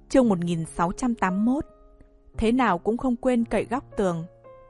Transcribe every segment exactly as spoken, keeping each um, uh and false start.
Chương một nghìn sáu trăm tám mươi mốt. Thế nào cũng không quên cậy góc tường.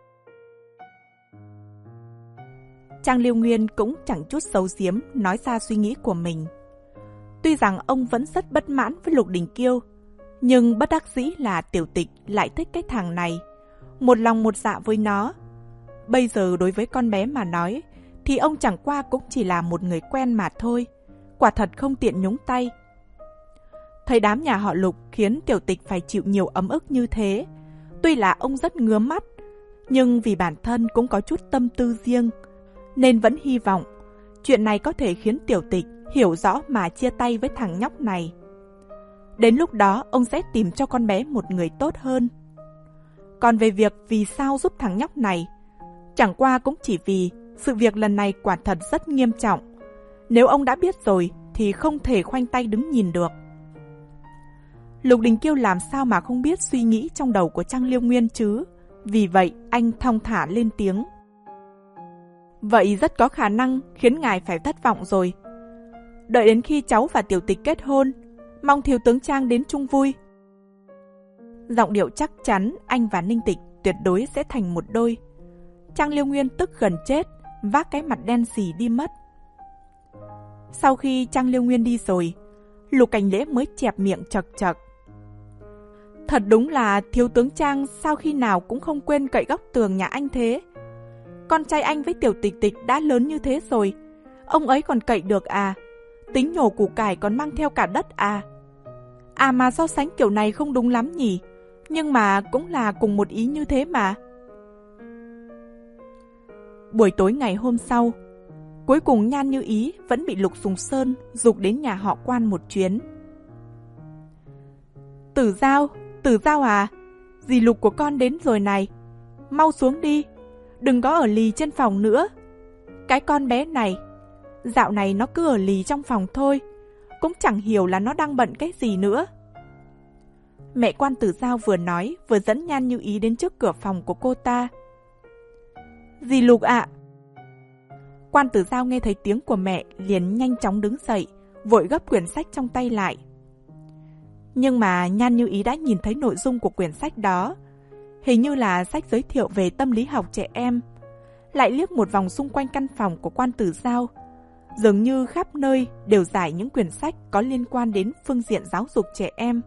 Trang Liêu Nguyên cũng chẳng chút giấu giếm nói ra suy nghĩ của mình. Tuy rằng ông vẫn rất bất mãn với Lục Đình Kiêu, nhưng bất đắc dĩ là Tiểu Tịch lại thích cái thằng này, một lòng một dạ với nó. Bây giờ đối với con bé mà nói, thì ông chẳng qua cũng chỉ là một người quen mà thôi, quả thật không tiện nhúng tay. Thấy đám nhà họ Lục khiến Tiểu Tịch phải chịu nhiều ấm ức như thế, tuy là ông rất ngứa mắt, nhưng vì bản thân cũng có chút tâm tư riêng, nên vẫn hy vọng chuyện này có thể khiến Tiểu Tịch hiểu rõ mà chia tay với thằng nhóc này. Đến lúc đó ông sẽ tìm cho con bé một người tốt hơn. Còn về việc vì sao giúp thằng nhóc này, chẳng qua cũng chỉ vì sự việc lần này quả thật rất nghiêm trọng. Nếu ông đã biết rồi thì không thể khoanh tay đứng nhìn được. Lục Đình Kiêu làm sao mà không biết suy nghĩ trong đầu của Trang Liêu Nguyên chứ. Vì vậy anh thong thả lên tiếng. Vậy rất có khả năng khiến ngài phải thất vọng rồi. Đợi đến khi cháu và Tiểu Tịch kết hôn, mong thiếu tướng Trang đến chung vui. Giọng điệu chắc chắn anh và Ninh Tịch tuyệt đối sẽ thành một đôi. Trang Liêu Nguyên tức gần chết, vác cái mặt đen xì đi mất. Sau khi Trang Liêu Nguyên đi rồi, Lục Cảnh Lễ mới chẹp miệng chật chật. Thật đúng là thiếu tướng Trang sao khi nào cũng không quên cậy góc tường nhà anh thế. Con trai anh với Tiểu Tịch Tịch đã lớn như thế rồi, ông ấy còn cậy được à? Tính nhổ củ cải còn mang theo cả đất à? À mà so sánh kiểu này không đúng lắm nhỉ, nhưng mà cũng là cùng một ý như thế mà. Buổi tối ngày hôm sau, cuối cùng Nhan Như Ý vẫn bị Lục Sùng Sơn giục đến nhà họ Quan một chuyến. Tử Giao, Tử Giao à, dì Lục của con đến rồi này. Mau xuống đi, đừng có ở lì trên phòng nữa. Cái con bé này, dạo này nó cứ ở lì trong phòng thôi, cũng chẳng hiểu là nó đang bận cái gì nữa. Mẹ Quan Tử Giao vừa nói vừa dẫn Nhan Như Ý đến trước cửa phòng của cô ta. Dì Lục ạ. Quan Tử Giao nghe thấy tiếng của mẹ liền nhanh chóng đứng dậy, vội gấp quyển sách trong tay lại. Nhưng mà Nhan Như Ý đã nhìn thấy nội dung của quyển sách đó, hình như là sách giới thiệu về tâm lý học trẻ em. Lại liếc một vòng xung quanh căn phòng của Quan Tử Giao, dường như khắp nơi đều giải những quyển sách có liên quan đến phương diện giáo dục trẻ em.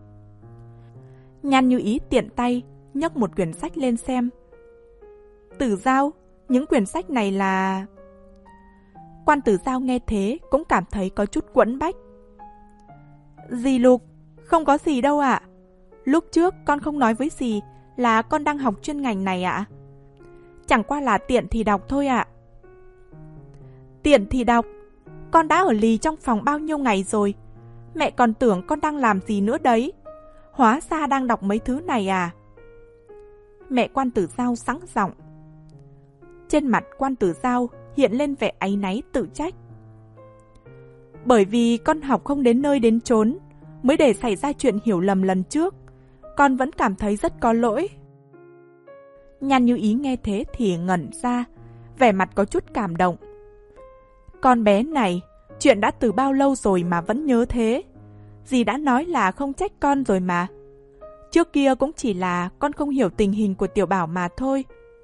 Nhan Như Ý tiện tay nhấc một quyển sách lên xem. Tử Giao, những quyển sách này là... Quan Tử Giao nghe thế cũng cảm thấy có chút quẫn bách. Dì Lục, không có gì đâu ạ. Lúc trước con không nói với dì là con đang học chuyên ngành này ạ. Chẳng qua là tiện thì đọc thôi ạ. Tiện thì đọc? Con đã ở lì trong phòng bao nhiêu ngày rồi, mẹ còn tưởng con đang làm gì nữa đấy. Hóa ra đang đọc mấy thứ này à? Mẹ Quan Tử Giao sẵn giọng. Trên mặt Quan Tử Giao hiện lên vẻ áy náy tự trách. Bởi vì con học không đến nơi đến chốn, mới để xảy ra chuyện hiểu lầm lần trước. Con vẫn cảm thấy rất có lỗi. Nhan Như Ý nghe thế thì ngẩn ra, vẻ mặt có chút cảm động. Con bé này, chuyện đã từ bao lâu rồi mà vẫn nhớ thế. Dì đã nói là không trách con rồi mà. Trước kia cũng chỉ là con không hiểu tình hình của Tiểu Bảo mà thôi.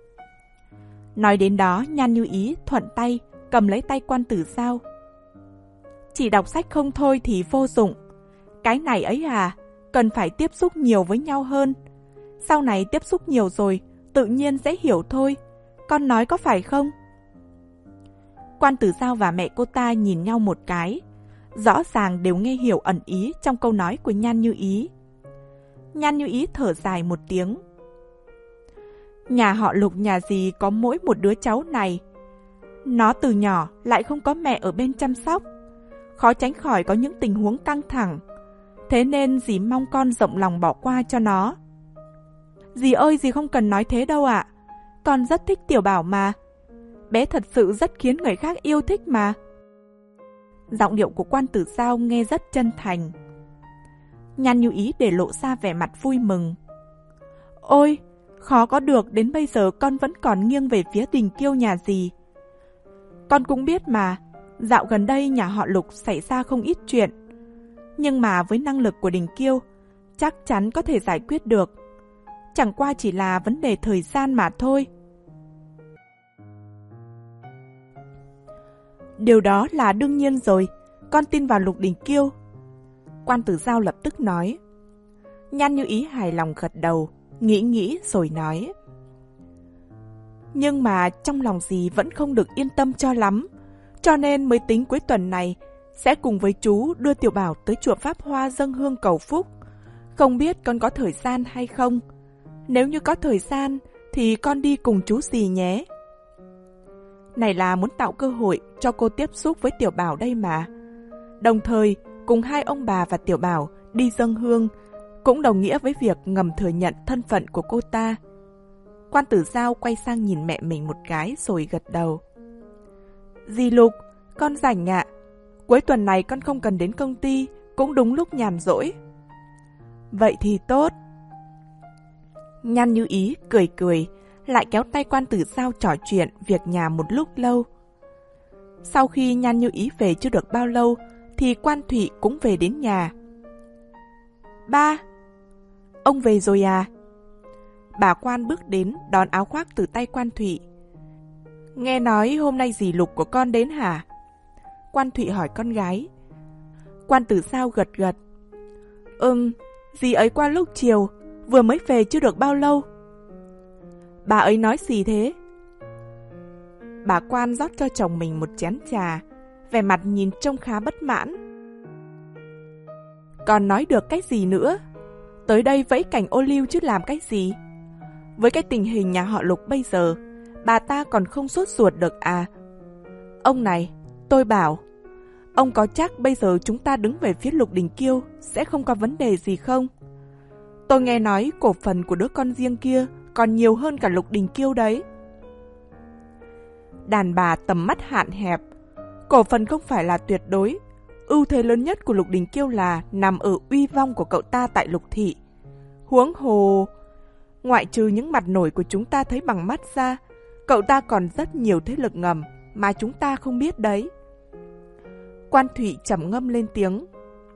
Nói đến đó, Nhan Như Ý thuận tay cầm lấy tay Quan Tử Giao. Chỉ đọc sách không thôi thì vô dụng. Cái này ấy à, cần phải tiếp xúc nhiều với nhau hơn. Sau này tiếp xúc nhiều rồi, tự nhiên dễ hiểu thôi. Con nói có phải không? Quan Tử Giao và mẹ cô ta nhìn nhau một cái, rõ ràng đều nghe hiểu ẩn ý trong câu nói của Nhan Như Ý. Nhan Như Ý thở dài một tiếng. Nhà họ Lục nhà gì có mỗi một đứa cháu này. Nó từ nhỏ lại không có mẹ ở bên chăm sóc, khó tránh khỏi có những tình huống căng thẳng. Thế nên dì mong con rộng lòng bỏ qua cho nó. Dì ơi, dì không cần nói thế đâu ạ. Con rất thích Tiểu Bảo mà. Bé thật sự rất khiến người khác yêu thích mà. Giọng điệu của Quan Tử Giao nghe rất chân thành. Nhan Như Ý để lộ ra vẻ mặt vui mừng. Ôi, khó có được, đến bây giờ con vẫn còn nghiêng về phía Đình Kiêu nhà dì. Con cũng biết mà, dạo gần đây nhà họ Lục xảy ra không ít chuyện. Nhưng mà với năng lực của Đình Kiêu, chắc chắn có thể giải quyết được. Chẳng qua chỉ là vấn đề thời gian mà thôi. Điều đó là đương nhiên rồi, con tin vào Lục Đình Kiêu. Quan Tử Dao lập tức nói. Nhan Như Ý hài lòng gật đầu, nghĩ nghĩ rồi nói. Nhưng mà trong lòng dì vẫn không được yên tâm cho lắm, cho nên mới tính cuối tuần này sẽ cùng với chú đưa Tiểu Bảo tới chùa Pháp Hoa dâng hương cầu phúc. Không biết con có thời gian hay không? Nếu như có thời gian thì con đi cùng chú dì nhé. Này là muốn tạo cơ hội cho cô tiếp xúc với Tiểu Bảo đây mà. Đồng thời cùng hai ông bà và Tiểu Bảo đi dâng hương cũng đồng nghĩa với việc ngầm thừa nhận thân phận của cô ta. Quan Tử Dao quay sang nhìn mẹ mình một cái rồi gật đầu. Dì Lục, con rảnh ạ. Cuối tuần này con không cần đến công ty, cũng đúng lúc nhàn rỗi. Vậy thì tốt. Nhan Như Ý cười cười, lại kéo tay Quan Tử Dao trò chuyện việc nhà một lúc lâu. Sau khi Nhan Như Ý về chưa được bao lâu, thì Quan Thụy cũng về đến nhà. Ba, ông về rồi à? Bà Quan bước đến đón áo khoác từ tay Quan Thụy. Nghe nói hôm nay dì Lục của con đến hả? Quan Thụy hỏi con gái. Quan Tử Dao gật gật. Ừm, dì ấy qua lúc chiều, vừa mới về chưa được bao lâu. Bà ấy nói gì thế? Bà Quan rót cho chồng mình một chén trà, vẻ mặt nhìn trông khá bất mãn. Còn nói được cái gì nữa? Tới đây vẫy cành ô liu chứ làm cái gì? Với cái tình hình nhà họ Lục bây giờ, bà ta còn không sốt ruột được à? Ông này, tôi bảo, ông có chắc bây giờ chúng ta đứng về phía Lục Đình Kiêu sẽ không có vấn đề gì không? Tôi nghe nói cổ phần của đứa con riêng kia còn nhiều hơn cả Lục Đình Kiêu đấy. Đàn bà tầm mắt hạn hẹp, cổ phần không phải là tuyệt đối. Ưu thế lớn nhất của Lục Đình Kiêu là nằm ở uy vong của cậu ta tại Lục Thị. Huống hồ, ngoại trừ những mặt nổi của chúng ta thấy bằng mắt ra, cậu ta còn rất nhiều thế lực ngầm mà chúng ta không biết đấy. Quan Thụy trầm ngâm lên tiếng.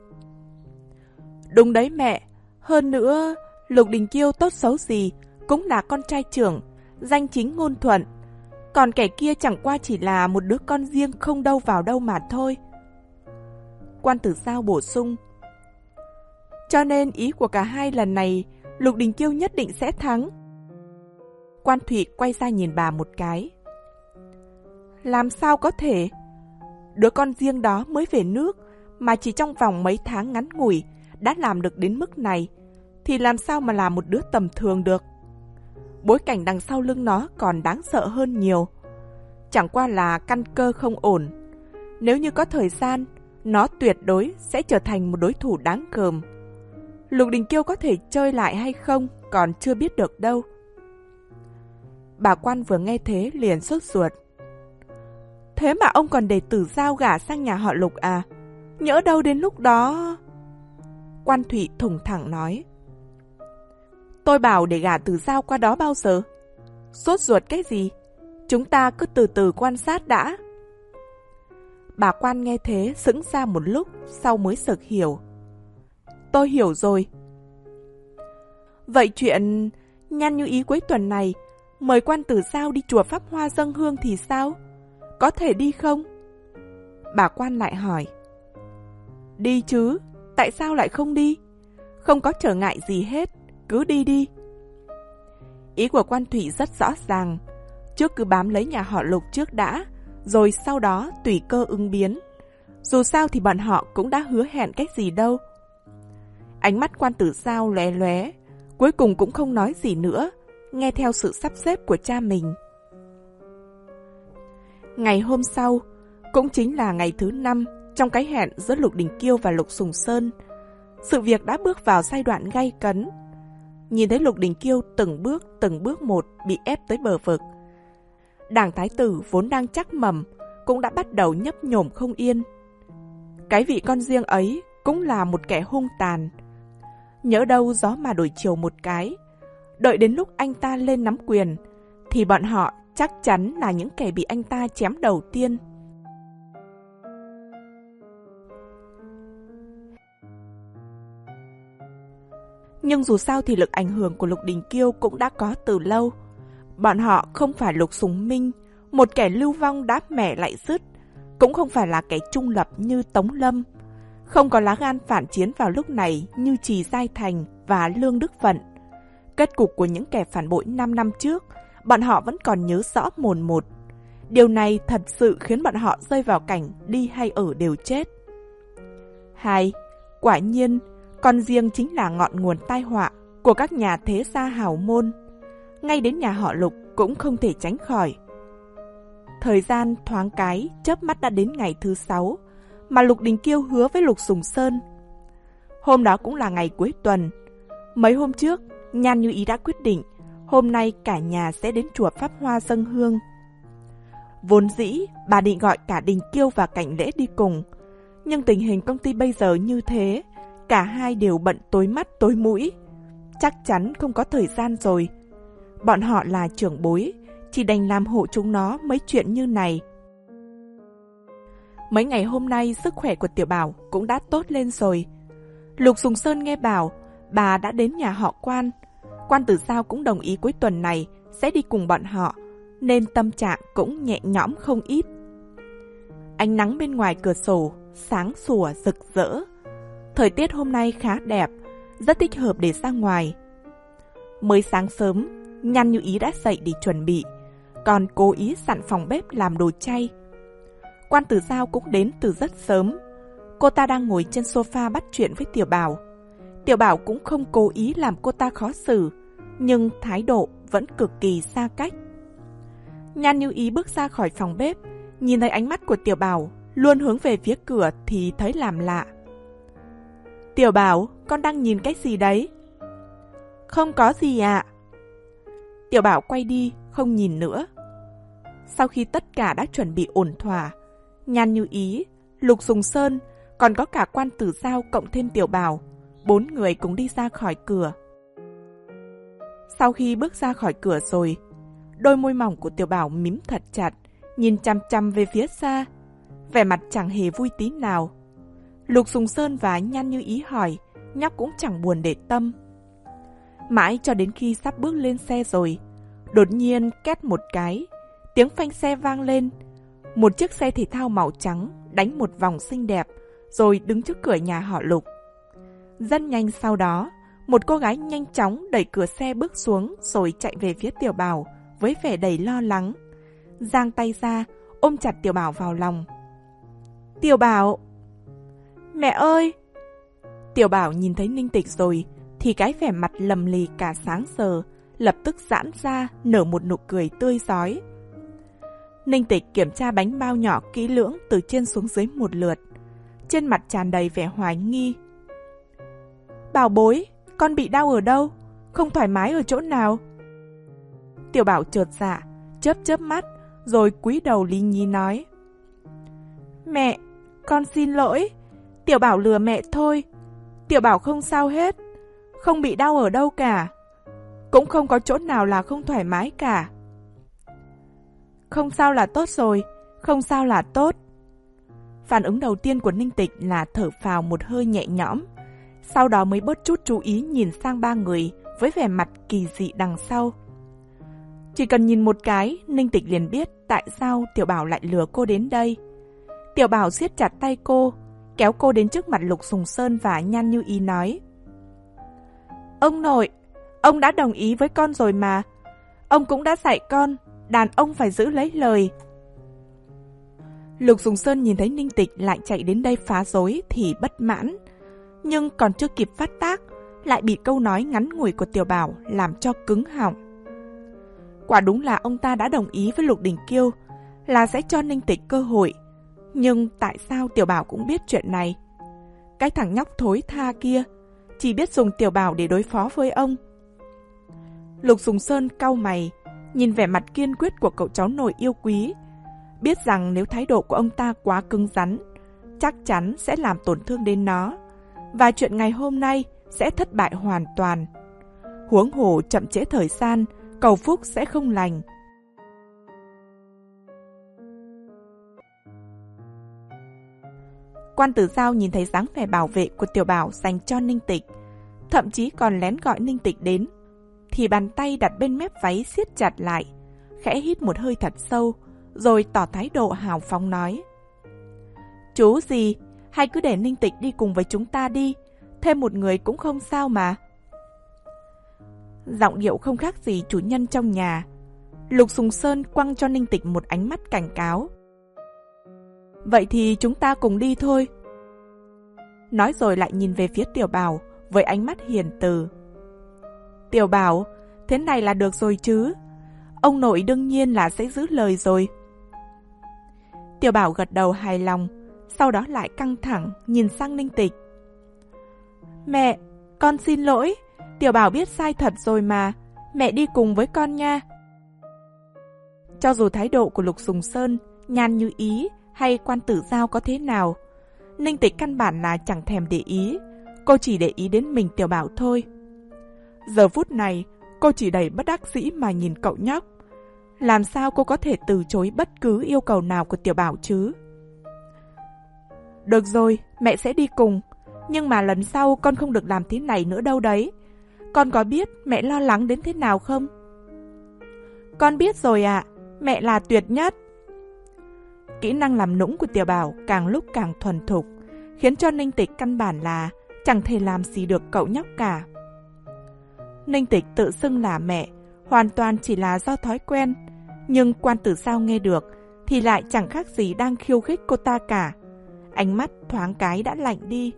Đúng đấy mẹ, hơn nữa, Lục Đình Kiêu tốt xấu gì cũng là con trai trưởng, danh chính ngôn thuận. Còn kẻ kia chẳng qua chỉ là một đứa con riêng không đâu vào đâu mà thôi. Quan Tử Dao bổ sung. Cho nên ý của cả hai lần này, Lục Đình Kiêu nhất định sẽ thắng. Quan Thụy quay ra nhìn bà một cái. Làm sao có thể? Đứa con riêng đó mới về nước, mà chỉ trong vòng mấy tháng ngắn ngủi đã làm được đến mức này, thì làm sao mà là một đứa tầm thường được? Bối cảnh đằng sau lưng nó còn đáng sợ hơn nhiều. Chẳng qua là căn cơ không ổn. Nếu như có thời gian, nó tuyệt đối sẽ trở thành một đối thủ đáng gờm. Lục Đình Kiêu có thể chơi lại hay không còn chưa biết được đâu. Bà Quan vừa nghe thế liền sốt ruột. Thế mà ông còn để Tử Dao gả sang nhà họ Lục à? Nhỡ đâu đến lúc đó... Quan Thụy thủng thẳng nói. Tôi bảo để gả Tử Dao qua đó bao giờ? Sốt ruột cái gì? Chúng ta cứ từ từ quan sát đã. Bà Quan nghe thế sững ra một lúc, sau mới sực hiểu. Tôi hiểu rồi. Vậy chuyện Nhan Như Ý cuối tuần này mời Quan Tử Dao đi chùa Pháp Hoa dâng hương thì sao? Có thể đi không? Bà Quan lại hỏi. Đi chứ, tại sao lại không đi? Không có trở ngại gì hết, cứ đi đi. Ý của Quan Thụy rất rõ ràng. Trước cứ bám lấy nhà họ Lục trước đã, rồi sau đó tùy cơ ứng biến. Dù sao thì bọn họ cũng đã hứa hẹn cái gì đâu. Ánh mắt Quan Tử Dao lóe lóe, cuối cùng cũng không nói gì nữa, nghe theo sự sắp xếp của cha mình. Ngày hôm sau, cũng chính là ngày thứ năm trong cái hẹn giữa Lục Đình Kiêu và Lục Sùng Sơn, sự việc đã bước vào giai đoạn gay cấn. Nhìn thấy Lục Đình Kiêu từng bước từng bước một bị ép tới bờ vực, Đảng Thái Tử vốn đang chắc mầm cũng đã bắt đầu nhấp nhổm không yên. Cái vị con riêng ấy cũng là một kẻ hung tàn. Nhỡ đâu gió mà đổi chiều một cái, đợi đến lúc anh ta lên nắm quyền, thì bọn họ chắc chắn là những kẻ bị anh ta chém đầu tiên. Nhưng dù sao thì lực ảnh hưởng của Lục Đình Kiêu cũng đã có từ lâu. Bọn họ không phải Lục Sùng Minh, một kẻ lưu vong đáp mẻ lại dứt, cũng không phải là kẻ trung lập như Tống Lâm, không có lá gan phản chiến vào lúc này như Trì Giai Thành và Lương Đức Vận. Kết cục của những kẻ phản bội năm năm trước, bọn họ vẫn còn nhớ rõ mồn một. Điều này thật sự khiến bọn họ rơi vào cảnh đi hay ở đều chết. Hai, quả nhiên, con riêng chính là ngọn nguồn tai họa của các nhà thế gia hào môn. Ngay đến nhà họ Lục cũng không thể tránh khỏi. Thời gian thoáng cái, chớp mắt đã đến ngày thứ sáu, mà Lục Đình Kiêu hứa với Lục Sùng Sơn. Hôm đó cũng là ngày cuối tuần. Mấy hôm trước, Nhan Như Ý đã quyết định hôm nay cả nhà sẽ đến chùa Pháp Hoa dâng hương. Vốn dĩ, bà định gọi cả Đình Kiêu và Cảnh Lễ đi cùng, nhưng tình hình công ty bây giờ như thế, cả hai đều bận tối mắt tối mũi. Chắc chắn không có thời gian rồi. Bọn họ là trưởng bối, chỉ đành làm hộ chúng nó mấy chuyện như này. Mấy ngày hôm nay sức khỏe của Tiểu Bảo cũng đã tốt lên rồi. Lục Sùng Sơn nghe bảo bà đã đến nhà họ Quan. Quan Tử Giao cũng đồng ý cuối tuần này sẽ đi cùng bọn họ, nên tâm trạng cũng nhẹ nhõm không ít. Ánh nắng bên ngoài cửa sổ sáng sủa rực rỡ. Thời tiết hôm nay khá đẹp, rất thích hợp để ra ngoài. Mới sáng sớm, Nhan Như Ý đã dậy để chuẩn bị, còn cố ý dặn phòng bếp làm đồ chay. Quan Tử Giao cũng đến từ rất sớm. Cô ta đang ngồi trên sofa bắt chuyện với Tiểu Bảo. Tiểu Bảo cũng không cố ý làm cô ta khó xử, nhưng thái độ vẫn cực kỳ xa cách. Nhan Như Ý bước ra khỏi phòng bếp, nhìn thấy ánh mắt của Tiểu Bảo luôn hướng về phía cửa thì thấy làm lạ. Tiểu Bảo, con đang nhìn cái gì đấy? Không có gì ạ. Tiểu Bảo quay đi, không nhìn nữa. Sau khi tất cả đã chuẩn bị ổn thỏa, Nhan Như Ý, Lục Sùng Sơn, còn có cả Quan Tử Giao cộng thêm Tiểu Bảo, bốn người cùng đi ra khỏi cửa. Sau khi bước ra khỏi cửa rồi, đôi môi mỏng của Tiểu Bảo mím thật chặt, nhìn chăm chăm về phía xa, vẻ mặt chẳng hề vui tí nào. Lục Sùng Sơn và Nhan Như Ý hỏi, nhóc cũng chẳng buồn để tâm. Mãi cho đến khi sắp bước lên xe rồi, đột nhiên két một cái, tiếng phanh xe vang lên. Một chiếc xe thể thao màu trắng đánh một vòng xinh đẹp, rồi đứng trước cửa nhà họ Lục. Rất nhanh sau đó, một cô gái nhanh chóng đẩy cửa xe bước xuống rồi chạy về phía Tiểu Bảo với vẻ đầy lo lắng. Giang tay ra, ôm chặt Tiểu Bảo vào lòng. Tiểu Bảo! Mẹ ơi! Tiểu Bảo nhìn thấy Ninh Tịch rồi, thì cái vẻ mặt lầm lì cả sáng giờ, lập tức giãn ra, nở một nụ cười tươi rói. Ninh Tịch kiểm tra bánh bao nhỏ kỹ lưỡng từ trên xuống dưới một lượt, trên mặt tràn đầy vẻ hoài nghi. Bảo bối, con bị đau ở đâu? Không thoải mái ở chỗ nào? Tiểu Bảo chột dạ, chớp chớp mắt, rồi cúi đầu lý nhí nói. Mẹ, con xin lỗi. Tiểu Bảo lừa mẹ thôi. Tiểu Bảo không sao hết, không bị đau ở đâu cả, cũng không có chỗ nào là không thoải mái cả. Không sao là tốt rồi, không sao là tốt. Phản ứng đầu tiên của Ninh Tịch là thở phào một hơi nhẹ nhõm, sau đó mới bớt chút chú ý nhìn sang ba người với vẻ mặt kỳ dị đằng sau. Chỉ cần nhìn một cái, Ninh Tịch liền biết tại sao Tiểu Bảo lại lừa cô đến đây. Tiểu Bảo siết chặt tay cô, kéo cô đến trước mặt Lục Sùng Sơn và Nhan Như Ý nói. Ông nội, ông đã đồng ý với con rồi mà. Ông cũng đã dạy con, đàn ông phải giữ lấy lời. Lục Sùng Sơn nhìn thấy Ninh Tịch lại chạy đến đây phá rối thì bất mãn, nhưng còn chưa kịp phát tác, lại bị câu nói ngắn ngủi của Tiểu Bảo làm cho cứng họng. Quả đúng là ông ta đã đồng ý với Lục Đình Kiêu là sẽ cho Ninh Tịch cơ hội, nhưng tại sao Tiểu Bảo cũng biết chuyện này? Cái thằng nhóc thối tha kia chỉ biết dùng Tiểu Bảo để đối phó với ông. Lục Sùng Sơn cau mày, nhìn vẻ mặt kiên quyết của cậu cháu nội yêu quý, biết rằng nếu thái độ của ông ta quá cứng rắn, chắc chắn sẽ làm tổn thương đến nó, và chuyện ngày hôm nay sẽ thất bại hoàn toàn. Huống hồ chậm trễ thời gian, cầu phúc sẽ không lành. Quan Tử Giao nhìn thấy dáng vẻ bảo vệ của Tiểu Bảo dành cho Ninh Tịch, thậm chí còn lén gọi Ninh Tịch đến, thì bàn tay đặt bên mép váy siết chặt lại, khẽ hít một hơi thật sâu, rồi tỏ thái độ hào phóng nói: Chú gì, hay cứ để Ninh Tịch đi cùng với chúng ta đi, thêm một người cũng không sao mà. Giọng điệu không khác gì chủ nhân trong nhà. Lục Sùng Sơn quăng cho Ninh Tịch một ánh mắt cảnh cáo. Vậy thì chúng ta cùng đi thôi. Nói rồi lại nhìn về phía Tiểu Bảo với ánh mắt hiền từ. Tiểu Bảo, thế này là được rồi chứ? Ông nội đương nhiên là sẽ giữ lời rồi. Tiểu Bảo gật đầu hài lòng, sau đó lại căng thẳng nhìn sang Ninh Tịch. Mẹ, con xin lỗi, Tiểu Bảo biết sai thật rồi mà, mẹ đi cùng với con nha. Cho dù thái độ của Lục Sùng Sơn, Nhan Như Ý hay Quan Tử Giao có thế nào, Ninh Tịch căn bản là chẳng thèm để ý, cô chỉ để ý đến mình Tiểu Bảo thôi. Giờ phút này, cô chỉ đầy bất đắc dĩ mà nhìn cậu nhóc. Làm sao cô có thể từ chối bất cứ yêu cầu nào của Tiểu Bảo chứ? Được rồi, mẹ sẽ đi cùng, nhưng mà lần sau con không được làm thế này nữa đâu đấy. Con có biết mẹ lo lắng đến thế nào không? Con biết rồi ạ, à, mẹ là tuyệt nhất. Kỹ năng làm nũng của Tiểu Bảo càng lúc càng thuần thục, khiến cho Ninh Tịch căn bản là chẳng thể làm gì được cậu nhóc cả. Ninh Tịch tự xưng là mẹ, hoàn toàn chỉ là do thói quen, nhưng Quan Tử Giao nghe được thì lại chẳng khác gì đang khiêu khích cô ta cả. Ánh mắt thoáng cái đã lạnh đi.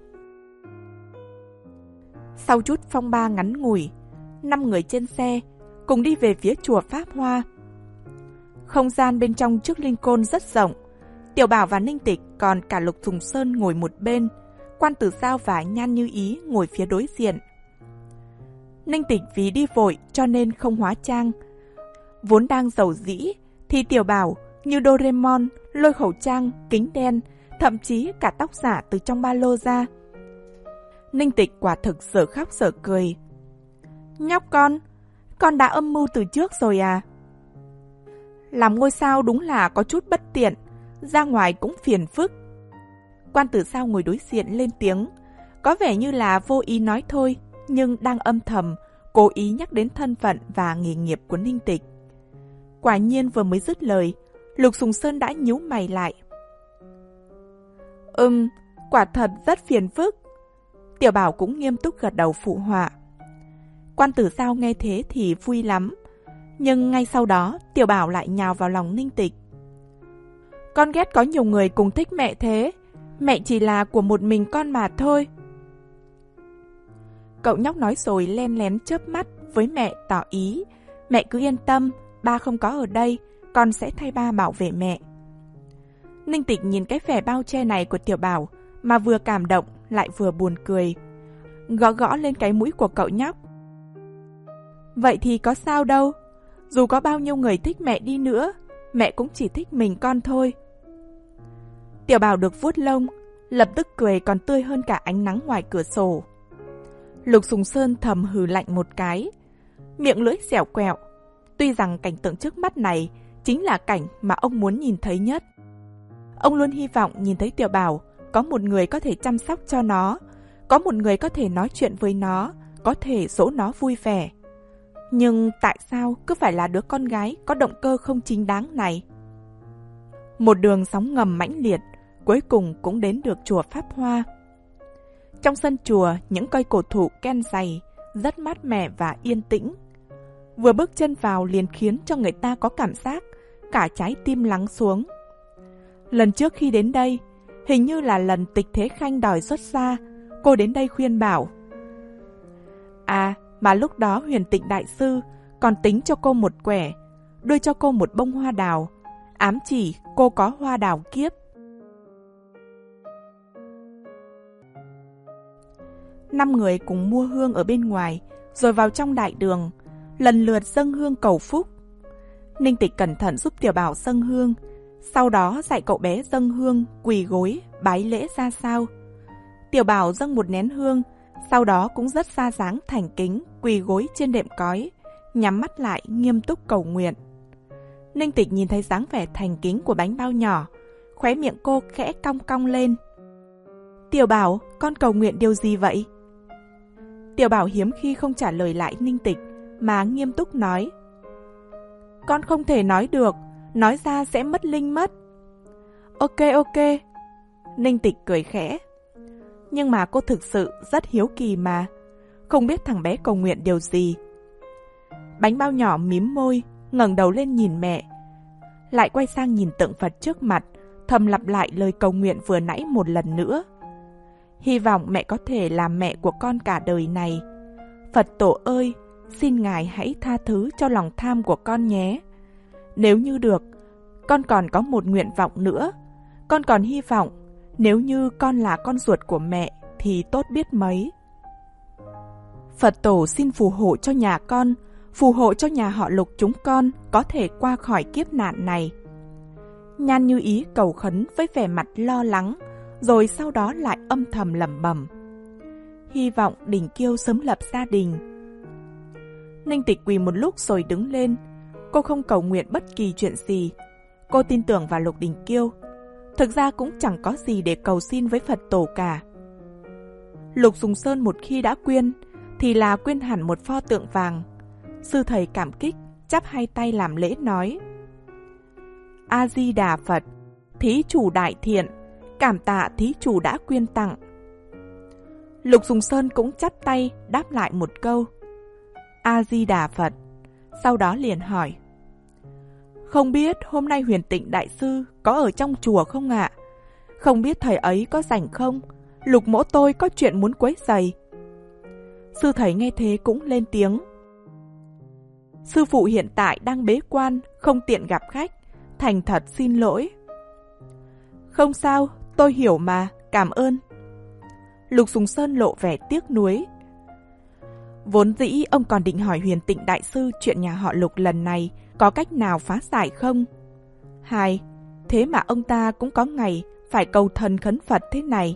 Sau chút phong ba ngắn ngủi, năm người trên xe cùng đi về phía chùa Pháp Hoa. Không gian bên trong trước linh côn rất rộng. Tiểu Bảo và Ninh Tịch còn cả Lục Sùng Sơn ngồi một bên, Quan Tử Giao và Nhan Như Ý ngồi phía đối diện. Ninh Tịch vì đi vội cho nên không hóa trang. Vốn đang giàu dĩ thì Tiểu Bảo như Doraemon lôi khẩu trang, kính đen, thậm chí cả tóc giả từ trong ba lô ra. Ninh Tịch quả thực dở khóc dở cười. Nhóc con, con đã âm mưu từ trước rồi à? Làm ngôi sao đúng là có chút bất tiện, ra ngoài cũng phiền phức. Quan Tử Giao ngồi đối diện lên tiếng, có vẻ như là vô ý nói thôi, nhưng đang âm thầm, cố ý nhắc đến thân phận và nghề nghiệp của Ninh Tịch. Quả nhiên vừa mới dứt lời, Lục Sùng Sơn đã nhíu mày lại. Ừm, quả thật rất phiền phức. Tiểu Bảo cũng nghiêm túc gật đầu phụ họa. Quan Tử Giao nghe thế thì vui lắm, nhưng ngay sau đó Tiểu Bảo lại nhào vào lòng Ninh Tịch. Con ghét có nhiều người cùng thích mẹ thế, mẹ chỉ là của một mình con mà thôi. Cậu nhóc nói rồi len lén chớp mắt với mẹ tỏ ý, mẹ cứ yên tâm, ba không có ở đây, con sẽ thay ba bảo vệ mẹ. Ninh Tịch nhìn cái vẻ bao che này của Tiểu Bảo mà vừa cảm động lại vừa buồn cười, gõ gõ lên cái mũi của cậu nhóc. Vậy thì có sao đâu, dù có bao nhiêu người thích mẹ đi nữa, mẹ cũng chỉ thích mình con thôi. Tiểu Bảo được vuốt lông, lập tức cười còn tươi hơn cả ánh nắng ngoài cửa sổ. Lục Sùng Sơn thầm hừ lạnh một cái, miệng lưỡi dẻo quẹo. Tuy rằng cảnh tượng trước mắt này chính là cảnh mà ông muốn nhìn thấy nhất. Ông luôn hy vọng nhìn thấy Tiểu Bảo có một người có thể chăm sóc cho nó, có một người có thể nói chuyện với nó, có thể dỗ nó vui vẻ. Nhưng tại sao cứ phải là đứa con gái có động cơ không chính đáng này? Một đường sóng ngầm mãnh liệt, cuối cùng cũng đến được chùa Pháp Hoa. Trong sân chùa, những cây cổ thụ ken dày, rất mát mẻ và yên tĩnh. Vừa bước chân vào liền khiến cho người ta có cảm giác cả trái tim lắng xuống. Lần trước khi đến đây, hình như là lần Tịch Thế Khanh đòi xuất gia, cô đến đây khuyên bảo. À, mà lúc đó Huyền Tịnh Đại Sư còn tính cho cô một quẻ, đưa cho cô một bông hoa đào, ám chỉ cô có hoa đào kiếp. Năm người cùng mua hương ở bên ngoài, rồi vào trong đại đường, lần lượt dâng hương cầu phúc. Ninh Tịch cẩn thận giúp Tiểu Bảo dâng hương, sau đó dạy cậu bé dâng hương, quỳ gối, bái lễ ra sao. Tiểu Bảo dâng một nén hương, sau đó cũng rất ra dáng thành kính, quỳ gối trên đệm cói, nhắm mắt lại nghiêm túc cầu nguyện. Ninh Tịch nhìn thấy dáng vẻ thành kính của bánh bao nhỏ, khóe miệng cô khẽ cong cong lên. Tiểu Bảo, con cầu nguyện điều gì vậy? Tiểu Bảo hiếm khi không trả lời lại Ninh Tịch, mà nghiêm túc nói. Con không thể nói được, nói ra sẽ mất linh mất. Ok ok. Ninh Tịch cười khẽ. Nhưng mà cô thực sự rất hiếu kỳ mà, không biết thằng bé cầu nguyện điều gì. Bánh bao nhỏ mím môi, ngẩng đầu lên nhìn mẹ, lại quay sang nhìn tượng Phật trước mặt, thầm lặp lại lời cầu nguyện vừa nãy một lần nữa. Hy vọng mẹ có thể làm mẹ của con cả đời này. Phật tổ ơi, xin Ngài hãy tha thứ cho lòng tham của con nhé. Nếu như được, con còn có một nguyện vọng nữa. Con còn hy vọng, nếu như con là con ruột của mẹ, thì tốt biết mấy. Phật tổ xin phù hộ cho nhà con, phù hộ cho nhà họ Lục chúng con có thể qua khỏi kiếp nạn này. Nhan Như Ý cầu khấn với vẻ mặt lo lắng, rồi sau đó lại âm thầm lẩm bẩm. Hy vọng Đình Kiêu sớm lập gia đình. Ninh Tịch quỳ một lúc rồi đứng lên. Cô không cầu nguyện bất kỳ chuyện gì. Cô tin tưởng vào Lục Đình Kiêu. Thực ra cũng chẳng có gì để cầu xin với Phật tổ cả. Lục Sùng Sơn một khi đã quyên, thì là quyên hẳn một pho tượng vàng. Sư thầy cảm kích, chắp hai tay làm lễ nói. A-di-đà Phật, thí chủ đại thiện, cảm tạ thí chủ đã quyên tặng. Lục Sùng Sơn cũng chắp tay đáp lại một câu. A-di-đà Phật. Sau đó liền hỏi. Không biết hôm nay Huyền Tịnh Đại Sư có ở trong chùa không ạ? Không biết thầy ấy có rảnh không? Lục mỗ tôi có chuyện muốn quấy rầy. Sư thầy nghe thế cũng lên tiếng. Sư phụ hiện tại đang bế quan, không tiện gặp khách. Thành thật xin lỗi. Không sao, tôi hiểu mà, cảm ơn. Lục Sùng Sơn lộ vẻ tiếc nuối. Vốn dĩ ông còn định hỏi Huyền Tịnh Đại Sư chuyện nhà họ Lục lần này có cách nào phá giải không? Hai, thế mà ông ta cũng có ngày phải cầu thần khấn Phật thế này.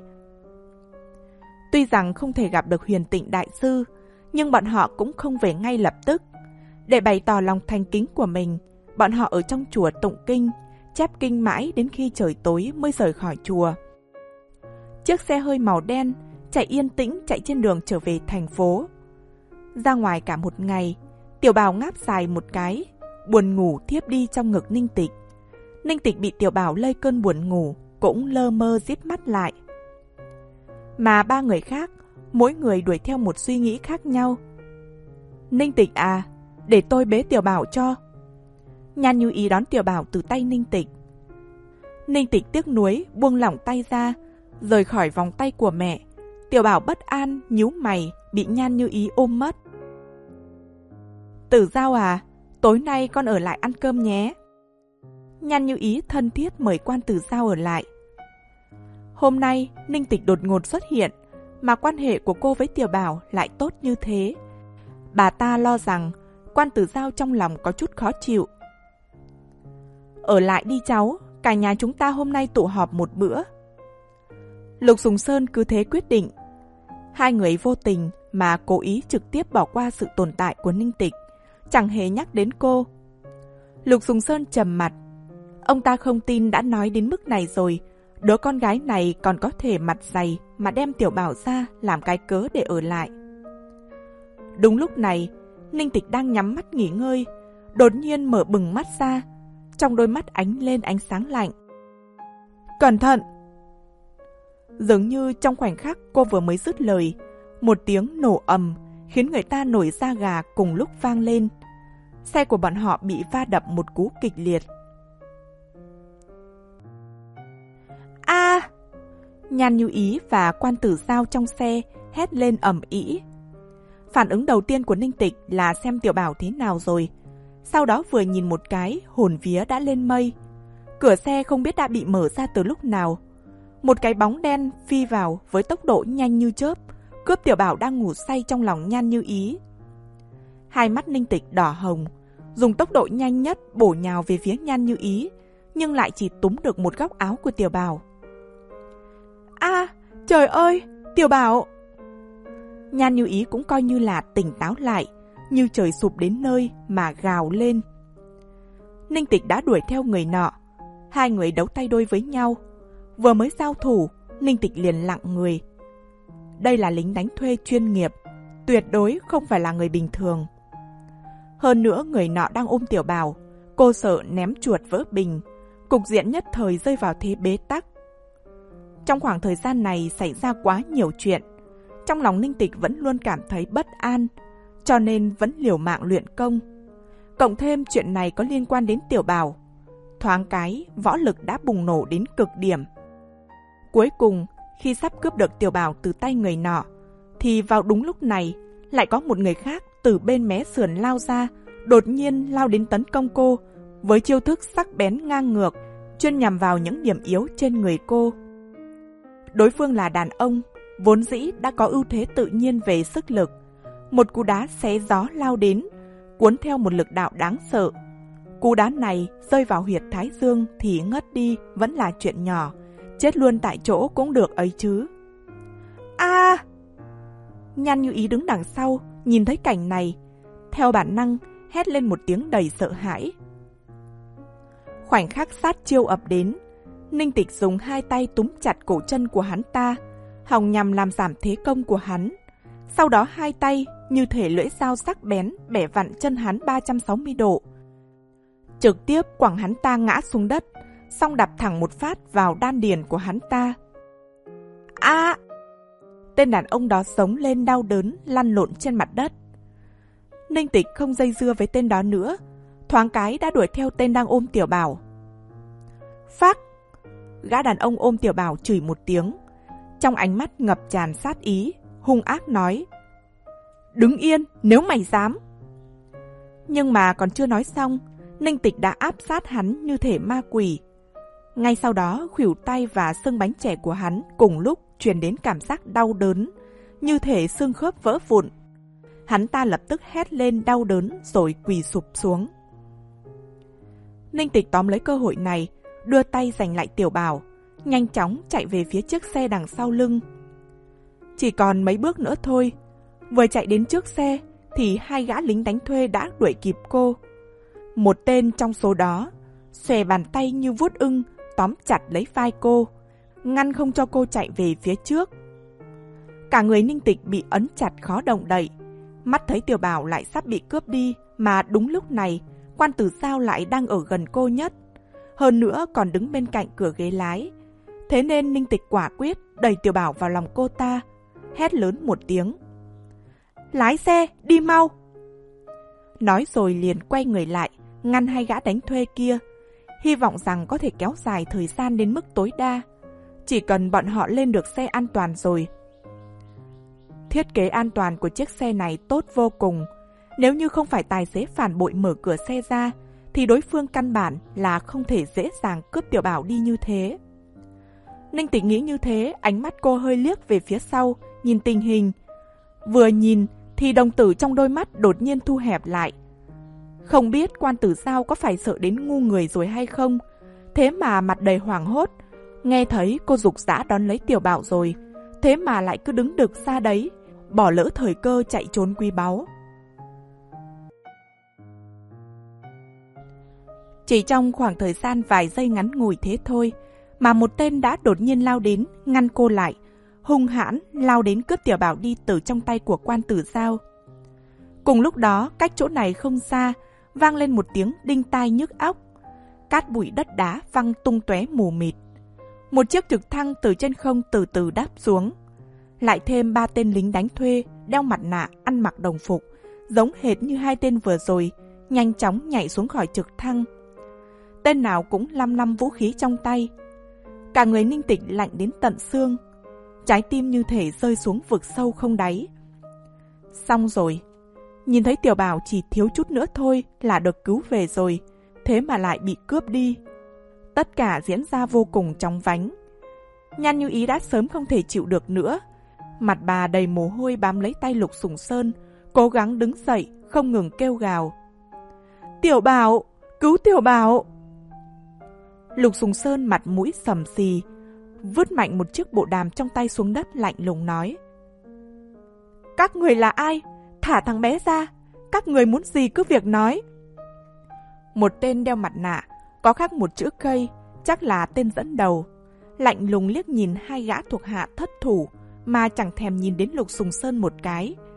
Tuy rằng không thể gặp được Huyền Tịnh Đại Sư, nhưng bọn họ cũng không về ngay lập tức. Để bày tỏ lòng thành kính của mình, bọn họ ở trong chùa tụng kinh, chép kinh mãi đến khi trời tối mới rời khỏi chùa. Chiếc xe hơi màu đen chạy yên tĩnh chạy trên đường trở về thành phố. Ra ngoài cả một ngày, Tiểu Bảo ngáp dài một cái, buồn ngủ thiếp đi trong ngực Ninh Tịch. Ninh Tịch bị Tiểu Bảo lây cơn buồn ngủ, cũng lơ mơ díp mắt lại. Mà ba người khác, mỗi người đuổi theo một suy nghĩ khác nhau. Ninh Tịch à, để tôi bế Tiểu Bảo cho. Nhan Như Ý đón Tiểu Bảo từ tay Ninh Tịch. Ninh Tịch tiếc nuối buông lỏng tay ra, rời khỏi vòng tay của mẹ. Tiểu Bảo bất an, nhíu mày, bị Nhan Như Ý ôm mất. Tử Giao à, tối nay con ở lại ăn cơm nhé. Nhan Như Ý thân thiết mời Quan Tử Giao ở lại. Hôm nay Ninh Tịch đột ngột xuất hiện, mà quan hệ của cô với Tiểu Bảo lại tốt như thế. Bà ta lo rằng Quan Tử Giao trong lòng có chút khó chịu. Ở lại đi cháu, cả nhà chúng ta hôm nay tụ họp một bữa. Lục Sùng Sơn cứ thế quyết định. Hai người vô tình mà cố ý trực tiếp bỏ qua sự tồn tại của Ninh Tịch, chẳng hề nhắc đến cô. Lục Sùng Sơn trầm mặt. Ông ta không tin đã nói đến mức này rồi, đứa con gái này còn có thể mặt dày mà đem Tiểu Bảo ra làm cái cớ để ở lại. Đúng lúc này, Ninh Tịch đang nhắm mắt nghỉ ngơi, đột nhiên mở bừng mắt ra, trong đôi mắt ánh lên ánh sáng lạnh. Cẩn thận! Dường như trong khoảnh khắc cô vừa mới dứt lời, một tiếng nổ ầm khiến người ta nổi da gà cùng lúc vang lên. Xe của bọn họ bị va đập một cú kịch liệt. A! À! Nhan Như Ý và Quan Tử Giao trong xe hét lên ầm ĩ. Phản ứng đầu tiên của Ninh Tịch là xem Tiểu Bảo thế nào rồi. Sau đó vừa nhìn một cái, hồn vía đã lên mây. Cửa xe không biết đã bị mở ra từ lúc nào. Một cái bóng đen phi vào với tốc độ nhanh như chớp, cướp Tiểu Bảo đang ngủ say trong lòng Nhan Như Ý. Hai mắt Ninh Tịch đỏ hồng, dùng tốc độ nhanh nhất bổ nhào về phía Nhan Như Ý, nhưng lại chỉ túm được một góc áo của Tiểu Bảo. A, à, trời ơi, Tiểu Bảo! Nhan Như Ý cũng coi như là tỉnh táo lại, như trời sụp đến nơi mà gào lên. Ninh Tịch đã đuổi theo người nọ, hai người đấu tay đôi với nhau. Vừa mới giao thủ, Ninh Tịch liền lặng người. Đây là lính đánh thuê chuyên nghiệp, tuyệt đối không phải là người bình thường. Hơn nữa người nọ đang ôm Tiểu Bảo, cô sợ ném chuột vỡ bình, cục diện nhất thời rơi vào thế bế tắc. Trong khoảng thời gian này xảy ra quá nhiều chuyện, trong lòng Ninh Tịch vẫn luôn cảm thấy bất an, cho nên vẫn liều mạng luyện công. Cộng thêm chuyện này có liên quan đến Tiểu Bảo, thoáng cái võ lực đã bùng nổ đến cực điểm. Cuối cùng, khi sắp cướp được Tiểu Bảo từ tay người nọ, thì vào đúng lúc này lại có một người khác từ bên mé sườn lao ra, đột nhiên lao đến tấn công cô với chiêu thức sắc bén ngang ngược, chuyên nhằm vào những điểm yếu trên người cô. Đối phương là đàn ông, vốn dĩ đã có ưu thế tự nhiên về sức lực. Một cú đá xé gió lao đến, cuốn theo một lực đạo đáng sợ. Cú đá này rơi vào huyệt thái dương thì ngất đi vẫn là chuyện nhỏ, chết luôn tại chỗ cũng được ấy chứ. A! À! Nhan Như Ý đứng đằng sau, nhìn thấy cảnh này, theo bản năng hét lên một tiếng đầy sợ hãi. Khoảnh khắc sát chiêu ập đến, Ninh Tịch dùng hai tay túm chặt cổ chân của hắn ta, hòng nhằm làm giảm thế công của hắn. Sau đó hai tay như thể lưỡi dao sắc bén bẻ vặn chân hắn ba trăm sáu mươi độ, trực tiếp quẳng hắn ta ngã xuống đất, xong đập thẳng một phát vào đan điền của hắn ta. A! À! Tên đàn ông đó sống lên đau đớn, lăn lộn trên mặt đất. Ninh Tịch không dây dưa với tên đó nữa, thoáng cái đã đuổi theo tên đang ôm Tiểu Bảo. Phác! Gã đàn ông ôm Tiểu Bảo chửi một tiếng, trong ánh mắt ngập tràn sát ý, hung ác nói: Đứng yên, nếu mày dám! Nhưng mà còn chưa nói xong, Ninh Tịch đã áp sát hắn như thể ma quỷ. Ngay sau đó, khuỷu tay và xương bánh chè của hắn cùng lúc truyền đến cảm giác đau đớn, như thể xương khớp vỡ vụn. Hắn ta lập tức hét lên đau đớn rồi quỳ sụp xuống. Ninh Tịch tóm lấy cơ hội này, đưa tay giành lại Tiểu Bảo, nhanh chóng chạy về phía chiếc xe đằng sau lưng. Chỉ còn mấy bước nữa thôi, vừa chạy đến trước xe thì hai gã lính đánh thuê đã đuổi kịp cô. Một tên trong số đó xòe bàn tay như vuốt ưng, tóm chặt lấy vai cô, ngăn không cho cô chạy về phía trước. Cả người Ninh Tịch bị ấn chặt khó động đậy, mắt thấy Tiểu Bảo lại sắp bị cướp đi, mà đúng lúc này Quan Tử Giao lại đang ở gần cô nhất, hơn nữa còn đứng bên cạnh cửa ghế lái. Thế nên Ninh Tịch quả quyết đẩy Tiểu Bảo vào lòng cô ta, hét lớn một tiếng: Lái xe, đi mau! Nói rồi liền quay người lại, ngăn hai gã đánh thuê kia, hy vọng rằng có thể kéo dài thời gian đến mức tối đa. Chỉ cần bọn họ lên được xe an toàn rồi. Thiết kế an toàn của chiếc xe này tốt vô cùng. Nếu như không phải tài xế phản bội mở cửa xe ra, thì đối phương căn bản là không thể dễ dàng cướp Tiểu Bảo đi như thế. Ninh Tịch nghĩ như thế, ánh mắt cô hơi liếc về phía sau, nhìn tình hình. Vừa nhìn thì đồng tử trong đôi mắt đột nhiên thu hẹp lại. Không biết Quan Tử Giao có phải sợ đến ngu người rồi hay không, thế mà mặt đầy hoảng hốt. Nghe thấy cô giục giã đón lấy Tiểu Bảo rồi, thế mà lại cứ đứng đực xa đấy, bỏ lỡ thời cơ chạy trốn quý báu. Chỉ trong khoảng thời gian vài giây ngắn ngủi thế thôi, mà một tên đã đột nhiên lao đến, ngăn cô lại, hung hãn lao đến cướp Tiểu Bảo đi từ trong tay của Quan Tử Giao. Cùng lúc đó, cách chỗ này không xa, vang lên một tiếng đinh tai nhức óc. Cát bụi đất đá văng tung tóe mù mịt. Một chiếc trực thăng từ trên không từ từ đáp xuống. Lại thêm ba tên lính đánh thuê, đeo mặt nạ, ăn mặc đồng phục, giống hệt như hai tên vừa rồi, nhanh chóng nhảy xuống khỏi trực thăng. Tên nào cũng lăm lăm vũ khí trong tay. Cả người Ninh Tịch lạnh đến tận xương, trái tim như thể rơi xuống vực sâu không đáy. Xong rồi, nhìn thấy Tiểu Bảo chỉ thiếu chút nữa thôi là được cứu về rồi, thế mà lại bị cướp đi. Tất cả diễn ra vô cùng chóng vánh. Nhan Như Ý đã sớm không thể chịu được nữa, mặt bà đầy mồ hôi bám lấy tay Lục Sùng Sơn, cố gắng đứng dậy, không ngừng kêu gào: Tiểu Bảo, cứu Tiểu Bảo! Lục Sùng Sơn mặt mũi sầm xì, vứt mạnh một chiếc bộ đàm trong tay xuống đất, lạnh lùng nói: Các người là ai? Thả thằng bé ra, các người muốn gì cứ việc nói. Một tên đeo mặt nạ, có khắc một chữ cây, chắc là tên dẫn đầu, lạnh lùng liếc nhìn hai gã thuộc hạ thất thủ, mà chẳng thèm nhìn đến Lục Sùng Sơn một cái.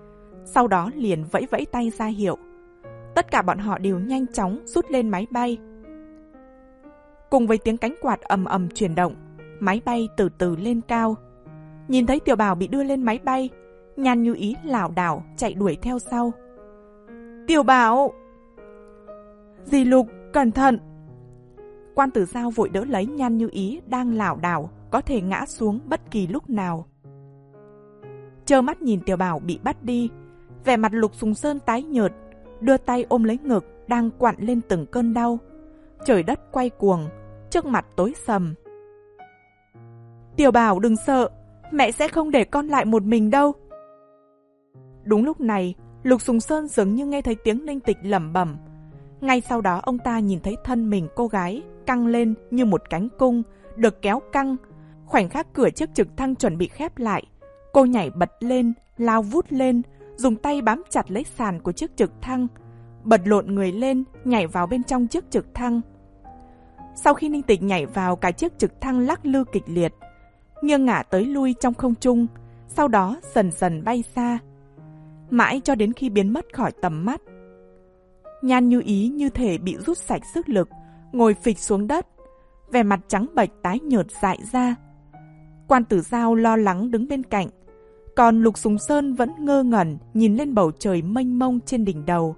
sau đó liền vẫy vẫy tay ra hiệu. Tất cả bọn họ đều nhanh chóng rút lên máy bay. Cùng với tiếng cánh quạt ầm ầm chuyển động, máy bay từ từ lên cao. Nhìn thấy Tiểu Bảo bị đưa lên máy bay, Nhan Như Ý lảo đảo chạy đuổi theo sau. Tiểu Bảo! Dì Lục, cẩn thận! Quan Tử Dao vội đỡ lấy Nhan Như Ý đang lảo đảo, có thể ngã xuống bất kỳ lúc nào. Trơ mắt nhìn Tiểu Bảo bị bắt đi, vẻ mặt Lục Sùng Sơn tái nhợt, đưa tay ôm lấy ngực đang quặn lên từng cơn đau. Trời đất quay cuồng, trước mặt tối sầm. Tiểu Bảo đừng sợ, mẹ sẽ không để con lại một mình đâu. Đúng lúc này, Lục Sùng Sơn dường như nghe thấy tiếng Ninh Tịch lẩm bẩm. Ngay sau đó ông ta nhìn thấy thân mình cô gái căng lên như một cánh cung, được kéo căng. Khoảnh khắc cửa chiếc trực thăng chuẩn bị khép lại, cô nhảy bật lên, lao vút lên, dùng tay bám chặt lấy sàn của chiếc trực thăng, bật lộn người lên, nhảy vào bên trong chiếc trực thăng. Sau khi Ninh Tịch nhảy vào, cả chiếc trực thăng lắc lư kịch liệt, nghiêng ngả tới lui trong không trung, sau đó dần dần bay xa, mãi cho đến khi biến mất khỏi tầm mắt. Nhan Như Ý như thể bị rút sạch sức lực, ngồi phịch xuống đất, vẻ mặt trắng bệch tái nhợt dại ra. Quan Tử Dao lo lắng đứng bên cạnh, còn Lục Sùng Sơn vẫn ngơ ngẩn nhìn lên bầu trời mênh mông trên đỉnh đầu.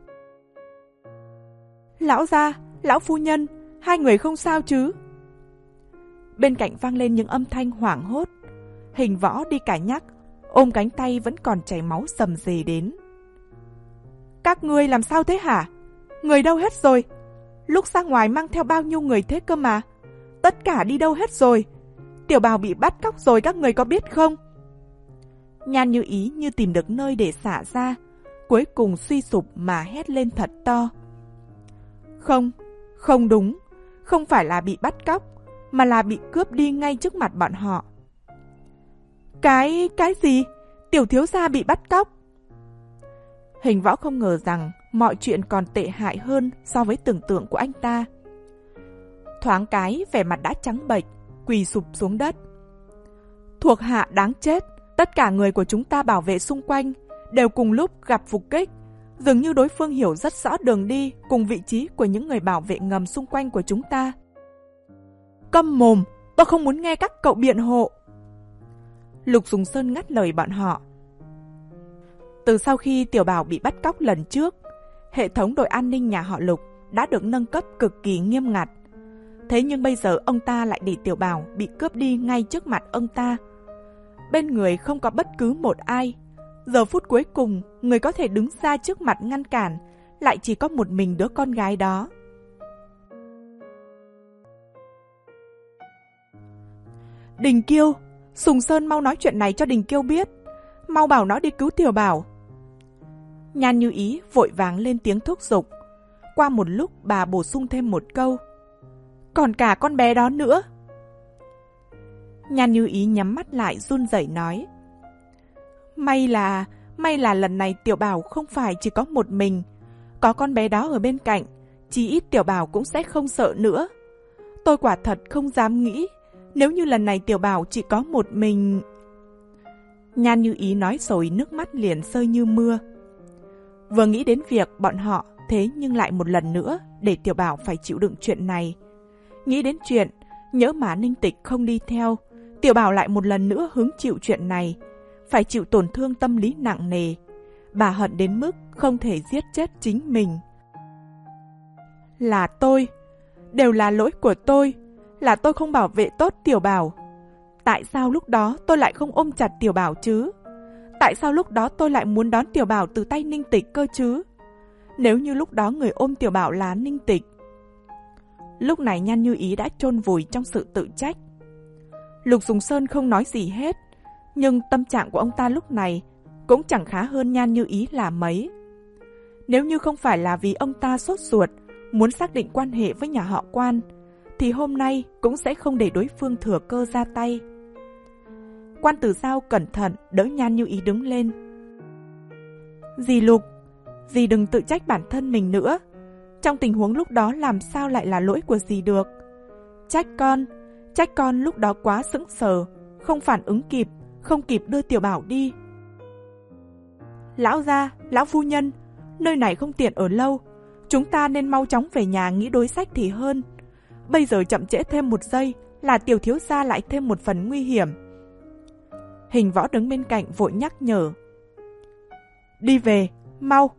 Lão gia, lão phu nhân, hai người không sao chứ? Bên cạnh vang lên những âm thanh hoảng hốt. Hình Võ đi cả nhắc, ôm cánh tay vẫn còn chảy máu rầm rề đến. Các ngươi làm sao thế hả? Người đâu hết rồi? Lúc ra ngoài mang theo bao nhiêu người thế cơ mà? Tất cả đi đâu hết rồi? Tiểu Bảo bị bắt cóc rồi, các người có biết không? Nhan Như Ý như tìm được nơi để xả ra, cuối cùng suy sụp mà hét lên thật to. Không, không đúng, không phải là bị bắt cóc, mà là bị cướp đi ngay trước mặt bọn họ. Cái, cái gì? Tiểu thiếu gia bị bắt cóc? Hình Võ không ngờ rằng mọi chuyện còn tệ hại hơn so với tưởng tượng của anh ta. Thoáng cái, vẻ mặt đã trắng bệch, quỳ sụp xuống đất. Thuộc hạ đáng chết, tất cả người của chúng ta bảo vệ xung quanh đều cùng lúc gặp phục kích. Dường như đối phương hiểu rất rõ đường đi cùng vị trí của những người bảo vệ ngầm xung quanh của chúng ta. Câm mồm, tôi không muốn nghe các cậu biện hộ. Lục Sùng Sơn ngắt lời bọn họ. Từ sau khi Tiểu Bảo bị bắt cóc lần trước, hệ thống đội an ninh nhà họ Lục đã được nâng cấp cực kỳ nghiêm ngặt. Thế nhưng bây giờ ông ta lại để Tiểu Bảo bị cướp đi ngay trước mặt ông ta. Bên người không có bất cứ một ai. Giờ phút cuối cùng, người có thể đứng ra trước mặt ngăn cản lại chỉ có một mình đứa con gái đó. Đình Kiêu, Sùng Sơn mau nói chuyện này cho Đình Kiêu biết. Mau bảo nó đi cứu Tiểu Bảo. Nhan Như Ý vội vàng lên tiếng thúc giục. Qua một lúc bà bổ sung thêm một câu. Còn cả con bé đó nữa. Nhan Như Ý nhắm mắt lại run rẩy nói. May là, may là lần này Tiểu Bảo không phải chỉ có một mình. Có con bé đó ở bên cạnh, chí ít Tiểu Bảo cũng sẽ không sợ nữa. Tôi quả thật không dám nghĩ, nếu như lần này Tiểu Bảo chỉ có một mình... Nhan Như Ý nói rồi nước mắt liền rơi như mưa. Vừa nghĩ đến việc bọn họ thế nhưng lại một lần nữa để Tiểu Bảo phải chịu đựng chuyện này. Nghĩ đến chuyện, nhỡ mà Ninh Tịch không đi theo, Tiểu Bảo lại một lần nữa hứng chịu chuyện này, phải chịu tổn thương tâm lý nặng nề. Bà hận đến mức không thể giết chết chính mình. Là tôi, đều là lỗi của tôi, là tôi không bảo vệ tốt Tiểu Bảo. Tại sao lúc đó tôi lại không ôm chặt Tiểu Bảo chứ? Tại sao lúc đó tôi lại muốn đón Tiểu Bảo từ tay Ninh Tịch cơ chứ? Nếu như lúc đó người ôm Tiểu Bảo là Ninh Tịch. Lúc này Nhan Như Ý đã chôn vùi trong sự tự trách. Lục Sùng Sơn không nói gì hết, nhưng tâm trạng của ông ta lúc này cũng chẳng khá hơn Nhan Như Ý là mấy. Nếu như không phải là vì ông ta sốt ruột muốn xác định quan hệ với nhà họ Quan, thì hôm nay cũng sẽ không để đối phương thừa cơ ra tay. Quan Tử Dao cẩn thận đỡ Nhan Như Ý đứng lên. Dì Lục, dì đừng tự trách bản thân mình nữa. Trong tình huống lúc đó làm sao lại là lỗi của dì được? Trách con, trách con lúc đó quá sững sờ, không phản ứng kịp, không kịp đưa Tiểu Bảo đi. Lão gia, lão phu nhân, nơi này không tiện ở lâu. Chúng ta nên mau chóng về nhà nghĩ đối sách thì hơn. Bây giờ chậm trễ thêm một giây là tiểu thiếu gia lại thêm một phần nguy hiểm. Hình Võ đứng bên cạnh vội nhắc nhở. Đi về, mau.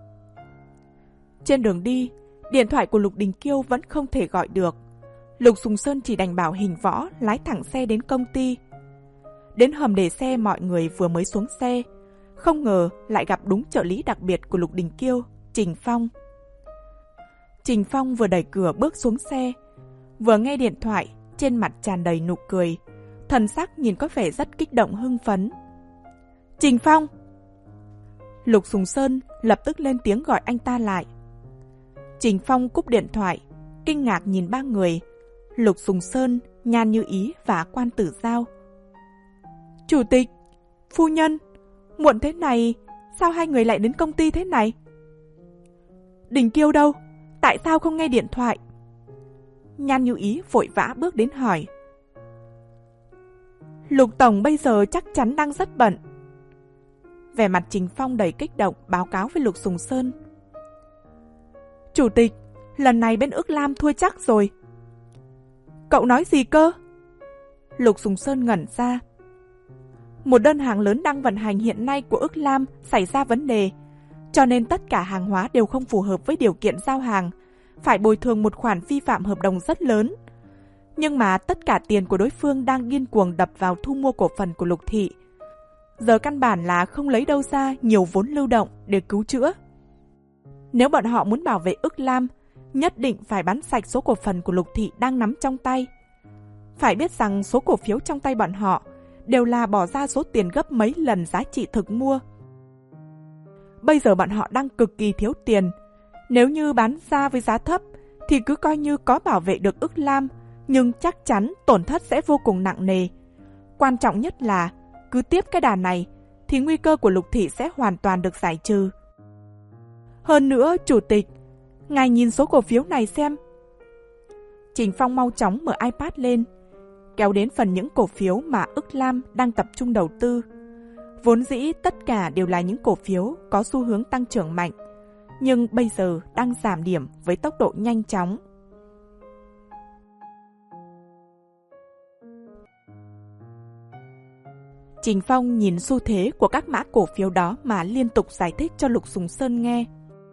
Trên đường đi, điện thoại của Lục Đình Kiêu vẫn không thể gọi được. Lục Sùng Sơn chỉ đành bảo Hình Võ lái thẳng xe đến công ty. Đến hầm để xe mọi người vừa mới xuống xe, không ngờ lại gặp đúng trợ lý đặc biệt của Lục Đình Kiêu, Trình Phong. Trình Phong vừa đẩy cửa bước xuống xe, vừa nghe điện thoại, trên mặt tràn đầy nụ cười, thần sắc nhìn có vẻ rất kích động hưng phấn. Trình Phong! Lục Sùng Sơn lập tức lên tiếng gọi anh ta lại. Trình Phong cúp điện thoại, kinh ngạc nhìn ba người, Lục Sùng Sơn, Nhan Như Ý và Quan Tử Giao. Chủ tịch, phu nhân, muộn thế này, sao hai người lại đến công ty thế này? Đình Kiêu đâu? Tại sao không nghe điện thoại? Nhan Như Ý vội vã bước đến hỏi. Lục Tổng bây giờ chắc chắn đang rất bận. Vẻ mặt Trình Phong đầy kích động báo cáo với Lục Sùng Sơn. Chủ tịch, lần này bên Ước Lam thua chắc rồi. Cậu nói gì cơ? Lục Sùng Sơn ngẩn ra. Một đơn hàng lớn đang vận hành hiện nay của Ước Lam xảy ra vấn đề, cho nên tất cả hàng hóa đều không phù hợp với điều kiện giao hàng, phải bồi thường một khoản vi phạm hợp đồng rất lớn. Nhưng mà tất cả tiền của đối phương đang điên cuồng đập vào thu mua cổ phần của Lục Thị. Giờ căn bản là không lấy đâu ra nhiều vốn lưu động để cứu chữa. Nếu bọn họ muốn bảo vệ Ước Lam, nhất định phải bán sạch số cổ phần của Lục Thị đang nắm trong tay. Phải biết rằng số cổ phiếu trong tay bọn họ đều là bỏ ra số tiền gấp mấy lần giá trị thực mua. Bây giờ bọn họ đang cực kỳ thiếu tiền. Nếu như bán ra với giá thấp thì cứ coi như có bảo vệ được Ước Lam, nhưng chắc chắn tổn thất sẽ vô cùng nặng nề. Quan trọng nhất là cứ tiếp cái đà này thì nguy cơ của Lục Thị sẽ hoàn toàn được giải trừ. Hơn nữa, chủ tịch, ngài nhìn số cổ phiếu này xem. Trình Phong mau chóng mở iPad lên, kéo đến phần những cổ phiếu mà Ước Lam đang tập trung đầu tư. Vốn dĩ tất cả đều là những cổ phiếu có xu hướng tăng trưởng mạnh, nhưng bây giờ đang giảm điểm với tốc độ nhanh chóng. Trình Phong nhìn xu thế của các mã cổ phiếu đó mà liên tục giải thích cho Lục Sùng Sơn nghe.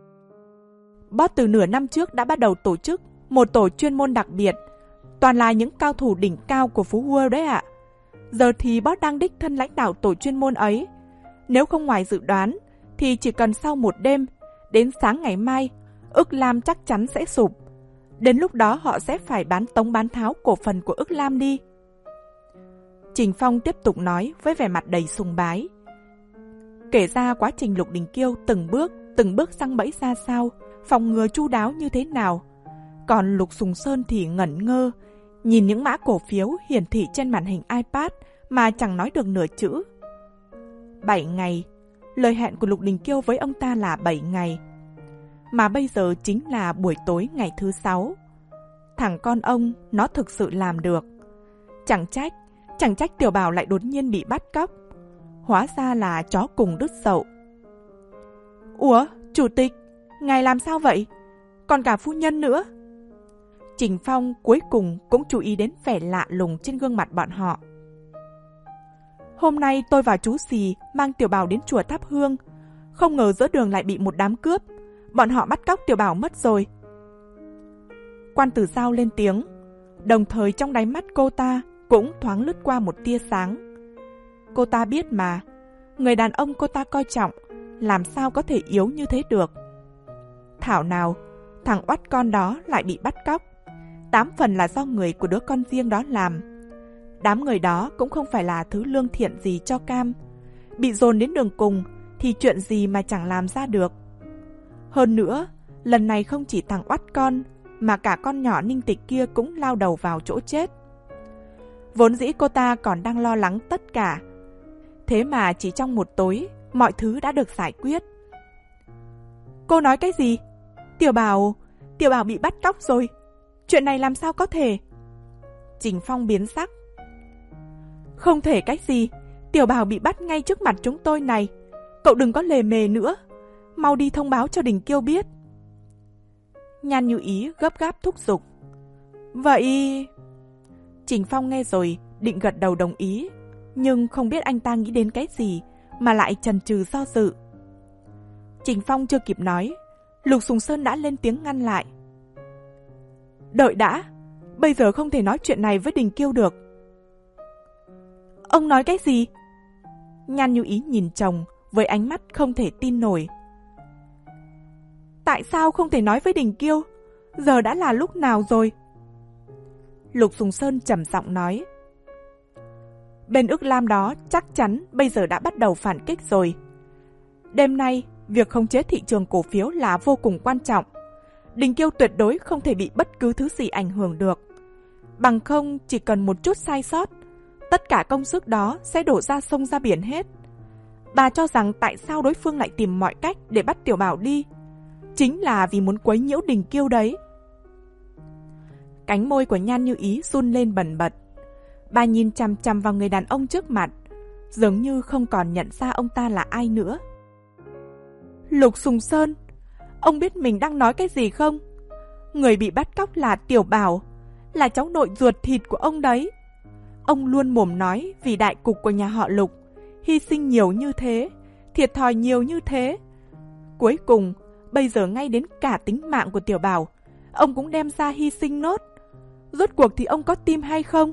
Boss từ nửa năm trước đã bắt đầu tổ chức một tổ chuyên môn đặc biệt, toàn là những cao thủ đỉnh cao của Phú World đấy ạ. Giờ thì boss đang đích thân lãnh đạo tổ chuyên môn ấy. Nếu không ngoài dự đoán, thì chỉ cần sau một đêm, đến sáng ngày mai, Ước Lam chắc chắn sẽ sụp. Đến lúc đó họ sẽ phải bán tống bán tháo cổ phần của Ước Lam đi. Trình Phong tiếp tục nói với vẻ mặt đầy sùng bái. Kể ra quá trình Lục Đình Kiêu từng bước, từng bước giăng bẫy ra sao, phòng ngừa chu đáo như thế nào. Còn Lục Sùng Sơn thì ngẩn ngơ, nhìn những mã cổ phiếu hiển thị trên màn hình iPad mà chẳng nói được nửa chữ. Bảy ngày, lời hẹn của Lục Đình Kiêu với ông ta là bảy ngày. Mà bây giờ chính là buổi tối ngày thứ sáu. Thằng con ông, nó thực sự làm được. Chẳng trách, chẳng trách Tiểu Bảo lại đột nhiên bị bắt cóc. Hóa ra là chó cùng đứt sậu. Ủa, chủ tịch, ngài làm sao vậy? Còn cả phu nhân nữa. Trình Phong cuối cùng cũng chú ý đến vẻ lạ lùng trên gương mặt bọn họ. Hôm nay tôi và chú Xì mang Tiểu Bảo đến chùa thắp hương. Không ngờ giữa đường lại bị một đám cướp. Bọn họ bắt cóc Tiểu Bảo mất rồi. Quan Tử Giao lên tiếng, đồng thời trong đáy mắt cô ta cũng thoáng lướt qua một tia sáng. Cô ta biết mà, người đàn ông cô ta coi trọng làm sao có thể yếu như thế được. Thảo nào, thằng oắt con đó lại bị bắt cóc. Tám phần là do người của đứa con riêng đó làm. Đám người đó cũng không phải là thứ lương thiện gì cho cam. Bị dồn đến đường cùng thì chuyện gì mà chẳng làm ra được. Hơn nữa, lần này không chỉ thằng oắt con mà cả con nhỏ Ninh Tịch kia cũng lao đầu vào chỗ chết. Vốn dĩ cô ta còn đang lo lắng tất cả. Thế mà chỉ trong một tối, mọi thứ đã được giải quyết. Cô nói cái gì? Tiểu Bảo, Tiểu Bảo bị bắt cóc rồi. Chuyện này làm sao có thể? Trình Phong biến sắc. Không thể cách gì, Tiểu Bảo bị bắt ngay trước mặt chúng tôi này. cậu đừng có lề mề nữa. Mau đi thông báo cho Đình Kiêu biết. Nhan Như Ý gấp gáp thúc giục. Vậy... Trình Phong nghe rồi, định gật đầu đồng ý, nhưng không biết anh ta nghĩ đến cái gì mà lại chần chừ do dự. Trình Phong chưa kịp nói, Lục Sùng Sơn đã lên tiếng ngăn lại. Đợi đã, bây giờ không thể nói chuyện này với Đình Kiêu được. Ông nói cái gì? Nhan Như Ý nhìn chồng với ánh mắt không thể tin nổi. Tại sao không thể nói với Đình Kiêu? Giờ đã là lúc nào rồi? Lục Sùng Sơn trầm giọng nói. Bên Ức Lam đó chắc chắn bây giờ đã bắt đầu phản kích rồi. Đêm nay, việc khống chế thị trường cổ phiếu là vô cùng quan trọng. Đình Kiêu tuyệt đối không thể bị bất cứ thứ gì ảnh hưởng được. Bằng không, chỉ cần một chút sai sót, tất cả công sức đó sẽ đổ ra sông ra biển hết. Bà cho rằng tại sao đối phương lại tìm mọi cách để bắt Tiểu Bảo đi, chính là vì muốn quấy nhiễu Đình Kiêu đấy. Cánh môi của Nhan Như Ý run lên bần bật. Bà nhìn chằm chằm vào người đàn ông trước mặt, dường như không còn nhận ra ông ta là ai nữa. Lục Sùng Sơn, ông biết mình đang nói cái gì không? Người bị bắt cóc là Tiểu Bảo, là cháu nội ruột thịt của ông đấy. Ông luôn mồm nói vì đại cục của nhà họ Lục, hy sinh nhiều như thế, thiệt thòi nhiều như thế. Cuối cùng, bây giờ ngay đến cả tính mạng của Tiểu Bảo, ông cũng đem ra hy sinh nốt. Rốt cuộc thì ông có tim hay không?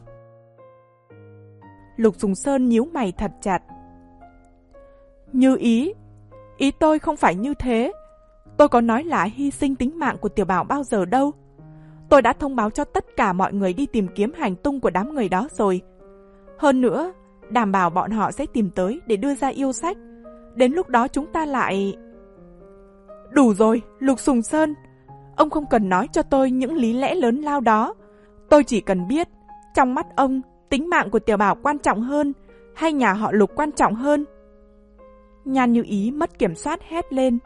Lục Sùng Sơn nhíu mày thật chặt. Như Ý, ý tôi không phải như thế. Tôi có nói là hy sinh tính mạng của Tiểu Bảo bao giờ đâu. Tôi đã thông báo cho tất cả mọi người đi tìm kiếm hành tung của đám người đó rồi. Hơn nữa, đảm bảo bọn họ sẽ tìm tới để đưa ra yêu sách. Đến lúc đó chúng ta lại... Đủ rồi, Lục Sùng Sơn. Ông không cần nói cho tôi những lý lẽ lớn lao đó. Tôi chỉ cần biết, trong mắt ông, tính mạng của Tiểu Bảo quan trọng hơn, hay nhà họ Lục quan trọng hơn? Nhan Như Ý mất kiểm soát hét lên.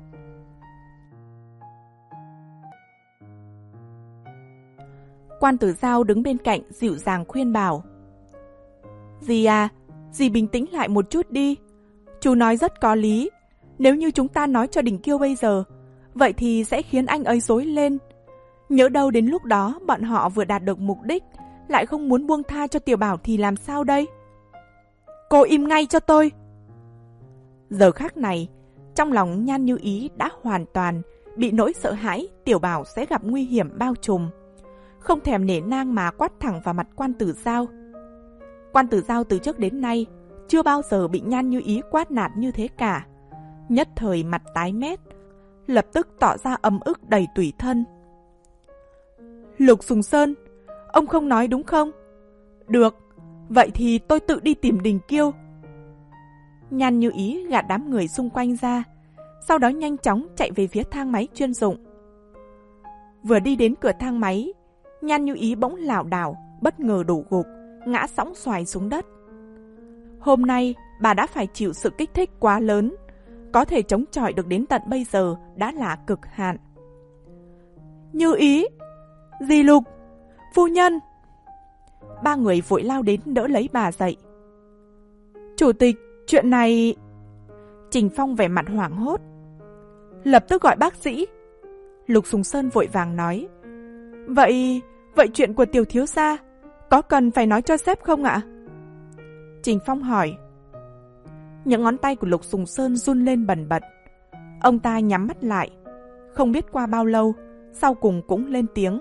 Quan Tử Giao đứng bên cạnh dịu dàng khuyên bảo. Dì à, dì bình tĩnh lại một chút đi. Chú nói rất có lý. Nếu như chúng ta nói cho Đình Kiêu bây giờ, vậy thì sẽ khiến anh ấy rối lên. Nhỡ đâu đến lúc đó bọn họ vừa đạt được mục đích, lại không muốn buông tha cho Tiểu Bảo thì làm sao đây? Cô im ngay cho tôi! Giờ khắc này, trong lòng Nhan Như Ý đã hoàn toàn bị nỗi sợ hãi Tiểu Bảo sẽ gặp nguy hiểm bao trùm. Không thèm nể nang mà quát thẳng vào mặt Quan Tử Giao. Quan Tử Giao từ trước đến nay chưa bao giờ bị Nhan Như Ý quát nạt như thế cả. Nhất thời mặt tái mét, lập tức tỏ ra ấm ức đầy tủi thân. Lục Sùng Sơn, ông không nói đúng không? Được, vậy thì tôi tự đi tìm Đình Kiêu. Nhan Như Ý gạt đám người xung quanh ra, sau đó nhanh chóng chạy về phía thang máy chuyên dụng. Vừa đi đến cửa thang máy, Nhan Như Ý bỗng lảo đảo, bất ngờ đổ gục, ngã sõng xoài xuống đất. Hôm nay, bà đã phải chịu sự kích thích quá lớn, có thể chống chọi được đến tận bây giờ đã là cực hạn. Như Ý, dì Lục, phu nhân. Ba người vội lao đến đỡ lấy bà dậy. Chủ tịch, chuyện này... Trình Phong vẻ mặt hoảng hốt. Lập tức gọi bác sĩ. Lục Sùng Sơn vội vàng nói. Vậy, vậy chuyện của Tiểu thiếu gia có cần phải nói cho sếp không ạ? Trình Phong hỏi. Những ngón tay của Lục Sùng Sơn run lên bần bật. Ông ta nhắm mắt lại. Không biết qua bao lâu, sau cùng cũng lên tiếng.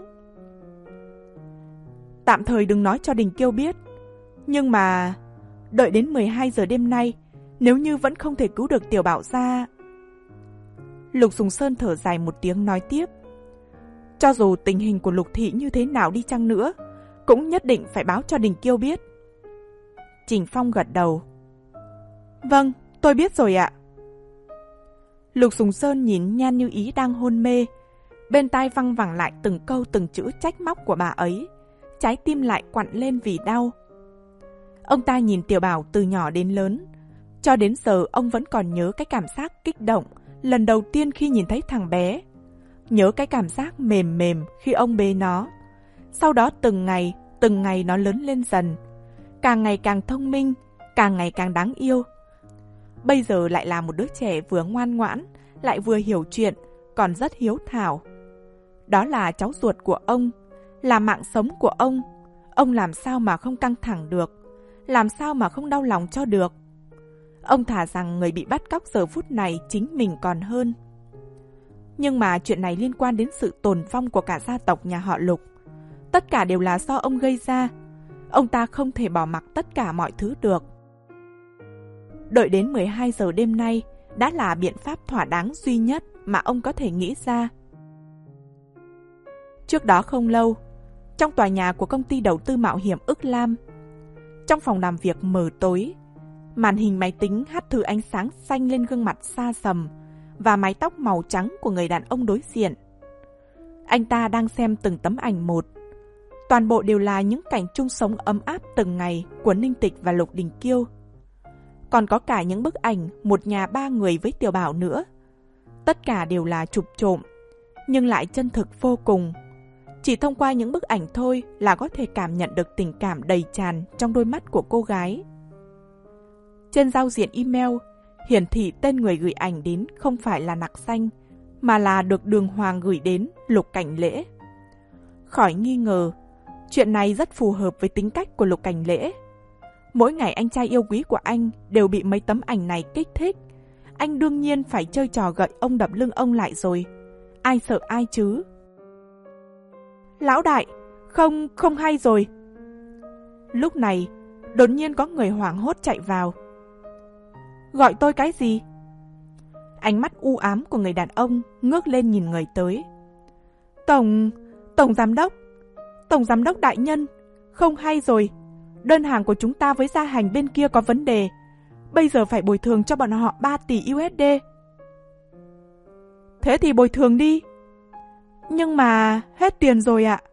Tạm thời đừng nói cho Đình Kiêu biết. Nhưng mà... đợi đến mười hai giờ đêm nay, nếu như vẫn không thể cứu được Tiểu Bảo ra... Lục Sùng Sơn thở dài một tiếng nói tiếp. Cho dù tình hình của Lục Thị như thế nào đi chăng nữa, cũng nhất định phải báo cho Đình Kiêu biết. Trình Phong gật đầu. Vâng, tôi biết rồi ạ. Lục Sùng Sơn nhìn Nhan Như Ý đang hôn mê, bên tai văng vẳng lại từng câu từng chữ trách móc của bà ấy, trái tim lại quặn lên vì đau. Ông ta nhìn Tiểu Bảo từ nhỏ đến lớn, cho đến giờ ông vẫn còn nhớ cái cảm giác kích động lần đầu tiên khi nhìn thấy thằng bé, nhớ cái cảm giác mềm mềm khi ông bế nó. Sau đó từng ngày, từng ngày nó lớn lên dần, càng ngày càng thông minh, càng ngày càng đáng yêu. Bây giờ lại là một đứa trẻ vừa ngoan ngoãn, lại vừa hiểu chuyện, còn rất hiếu thảo. Đó là cháu ruột của ông, là mạng sống của ông. Ông làm sao mà không căng thẳng được, làm sao mà không đau lòng cho được. Ông thà rằng người bị bắt cóc giờ phút này chính mình còn hơn. Nhưng mà chuyện này liên quan đến sự tồn vong của cả gia tộc nhà họ Lục. Tất cả đều là do ông gây ra. Ông ta không thể bỏ mặc tất cả mọi thứ được. Đợi đến mười hai giờ đêm nay đã là biện pháp thỏa đáng duy nhất mà ông có thể nghĩ ra. Trước đó không lâu, trong tòa nhà của công ty đầu tư mạo hiểm Ức Lam, trong phòng làm việc mờ tối, màn hình máy tính hắt thứ ánh sáng xanh lên gương mặt xa sầm và mái tóc màu trắng của người đàn ông đối diện. Anh ta đang xem từng tấm ảnh một. Toàn bộ đều là những cảnh chung sống ấm áp từng ngày của Ninh Tịch và Lục Đình Kiêu. Còn có cả những bức ảnh một nhà ba người với Tiểu Bảo nữa. Tất cả đều là chụp trộm, nhưng lại chân thực vô cùng. Chỉ thông qua những bức ảnh thôi là có thể cảm nhận được tình cảm đầy tràn trong đôi mắt của cô gái. Trên giao diện email, hiển thị tên người gửi ảnh đến không phải là Nặc Xanh, mà là được Đường Hoàng gửi đến Lục Cảnh Lễ. Khỏi nghi ngờ, chuyện này rất phù hợp với tính cách của Lục Cảnh Lễ. Mỗi ngày anh trai yêu quý của anh đều bị mấy tấm ảnh này kích thích. Anh đương nhiên phải chơi trò gậy ông đập lưng ông lại rồi. Ai sợ ai chứ? Lão đại, không, không hay rồi. Lúc này, đột nhiên có người hoảng hốt chạy vào. Gọi tôi cái gì? Ánh mắt u ám của người đàn ông ngước lên nhìn người tới. Tổng, Tổng Giám đốc, Tổng Giám đốc đại nhân, không hay rồi. Đơn hàng của chúng ta với gia hành bên kia có vấn đề. Bây giờ phải bồi thường cho bọn họ ba tỷ u ét đê. Thế thì bồi thường đi. Nhưng mà hết tiền rồi ạ.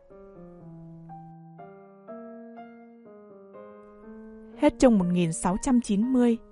Hết chương một nghìn sáu trăm chín mươi.